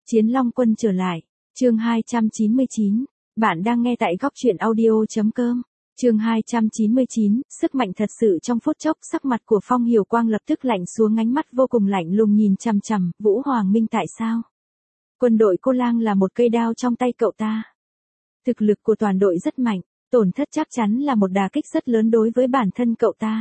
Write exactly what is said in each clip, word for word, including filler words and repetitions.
Chiến Long Quân trở lại. Chương hai trăm chín mươi chín. Bạn đang nghe tại góc truyện audio chấm com. Chương hai trăm chín mươi chín, sức mạnh thật sự trong phút chốc, sắc mặt của Phong Hiểu Quang lập tức lạnh xuống, ánh mắt vô cùng lạnh lùng nhìn chằm chằm Vũ Hoàng Minh. Tại sao? Quân đội Cô Lang là một cây đao trong tay cậu ta. Thực lực của toàn đội rất mạnh, tổn thất chắc chắn là một đả kích rất lớn đối với bản thân cậu ta.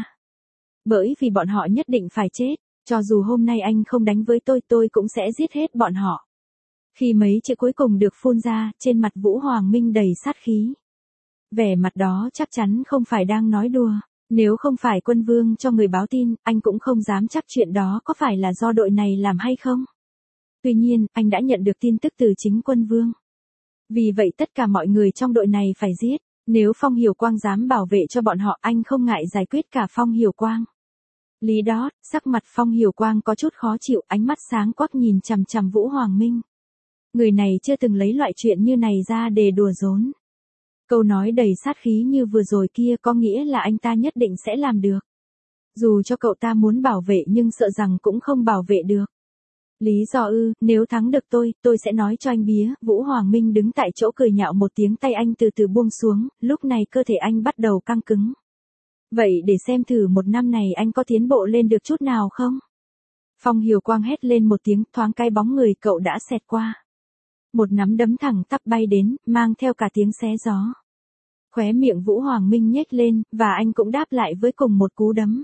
Bởi vì bọn họ nhất định phải chết, cho dù hôm nay anh không đánh với tôi, tôi cũng sẽ giết hết bọn họ. Khi mấy chữ cuối cùng được phun ra, trên mặt Vũ Hoàng Minh đầy sát khí. Vẻ mặt đó chắc chắn không phải đang nói đùa. Nếu không phải quân vương cho người báo tin, anh cũng không dám chắc chuyện đó có phải là do đội này làm hay không. Tuy nhiên, anh đã nhận được tin tức từ chính quân vương. Vì vậy tất cả mọi người trong đội này phải giết. Nếu Phong Hiểu Quang dám bảo vệ cho bọn họ, anh không ngại giải quyết cả Phong Hiểu Quang. Lý đó, sắc mặt Phong Hiểu Quang có chút khó chịu, ánh mắt sáng quắc nhìn chằm chằm Vũ Hoàng Minh. Người này chưa từng lấy loại chuyện như này ra để đùa giỡn. Câu nói đầy sát khí như vừa rồi kia có nghĩa là anh ta nhất định sẽ làm được. Dù cho cậu ta muốn bảo vệ nhưng sợ rằng cũng không bảo vệ được. Lý do ư, nếu thắng được tôi, tôi sẽ nói cho anh bía. Vũ Hoàng Minh đứng tại chỗ cười nhạo một tiếng, tay anh từ từ buông xuống, lúc này cơ thể anh bắt đầu căng cứng. Vậy để xem thử một năm này anh có tiến bộ lên được chút nào không? Phong Hiểu Quang hét lên một tiếng, thoáng cái bóng người cậu đã xẹt qua. Một nắm đấm thẳng tắp bay đến, mang theo cả tiếng xé gió. Khóe miệng Vũ Hoàng Minh nhếch lên, và anh cũng đáp lại với cùng một cú đấm.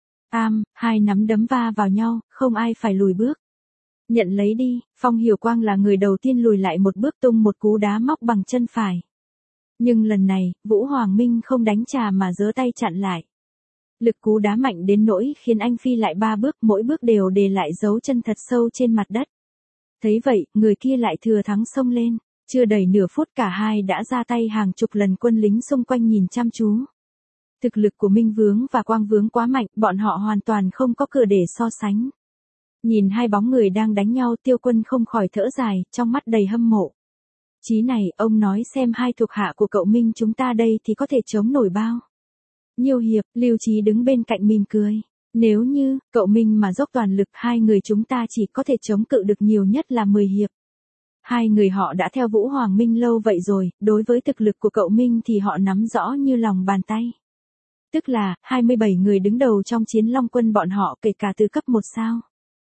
Am, hai nắm đấm va vào nhau, không ai phải lùi bước. Nhận lấy đi. Phong Hiểu Quang là người đầu tiên lùi lại một bước, tung một cú đá móc bằng chân phải. Nhưng lần này, Vũ Hoàng Minh không đánh trả mà giơ tay chặn lại. Lực cú đá mạnh đến nỗi khiến anh phi lại ba bước, mỗi bước đều để lại dấu chân thật sâu trên mặt đất. Thấy vậy, người kia lại thừa thắng xông lên. Chưa đầy nửa phút cả hai đã ra tay, hàng chục lần quân lính xung quanh nhìn chăm chú. Thực lực của Minh Vướng và Quang Vướng quá mạnh, bọn họ hoàn toàn không có cửa để so sánh. Nhìn hai bóng người đang đánh nhau, Tiêu Quân không khỏi thở dài, trong mắt đầy hâm mộ. Chí này, ông nói xem hai thuộc hạ của cậu Minh chúng ta đây thì có thể chống nổi bao nhiêu hiệp. Lưu Chí đứng bên cạnh mỉm cười. Nếu như, cậu Minh mà dốc toàn lực, hai người chúng ta chỉ có thể chống cự được nhiều nhất là mười hiệp. Hai người họ đã theo Vũ Hoàng Minh lâu vậy rồi, đối với thực lực của cậu Minh thì họ nắm rõ như lòng bàn tay. Tức là, hai mươi bảy người đứng đầu trong Chiến Long Quân bọn họ, kể cả từ cấp một sao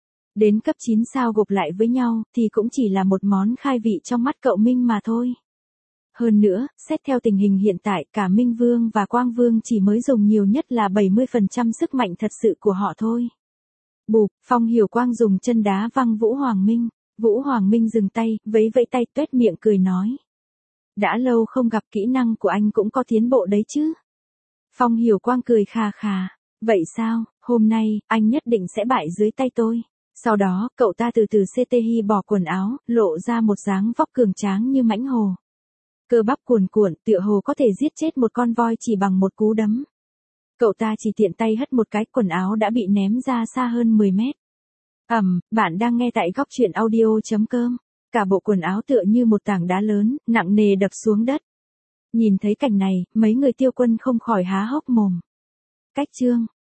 đến cấp chín sao gộp lại với nhau, thì cũng chỉ là một món khai vị trong mắt cậu Minh mà thôi. Hơn nữa, xét theo tình hình hiện tại, cả Minh Vương và Quang Vương chỉ mới dùng nhiều nhất là bảy mươi phần trăm sức mạnh thật sự của họ thôi. Bụp, Phong Hiểu Quang dùng chân đá văng Vũ Hoàng Minh. Vũ Hoàng Minh dừng tay, vẫy vẫy tay, tuét miệng cười nói. Đã lâu không gặp, kỹ năng của anh cũng có tiến bộ đấy chứ. Phong Hiểu Quang cười khà khà. Vậy sao, hôm nay, anh nhất định sẽ bại dưới tay tôi. Sau đó, cậu ta từ từ xê tê hi bỏ quần áo, lộ ra một dáng vóc cường tráng như mãnh hồ. Cơ bắp cuồn cuộn, tựa hồ có thể giết chết một con voi chỉ bằng một cú đấm. Cậu ta chỉ tiện tay hất một cái, quần áo đã bị ném ra xa hơn mười mét. Ầm, um, bạn đang nghe tại góc truyện audio chấm com. Cả bộ quần áo tựa như một tảng đá lớn, nặng nề đập xuống đất. Nhìn thấy cảnh này, mấy người Tiêu Quân không khỏi há hốc mồm. Cách chương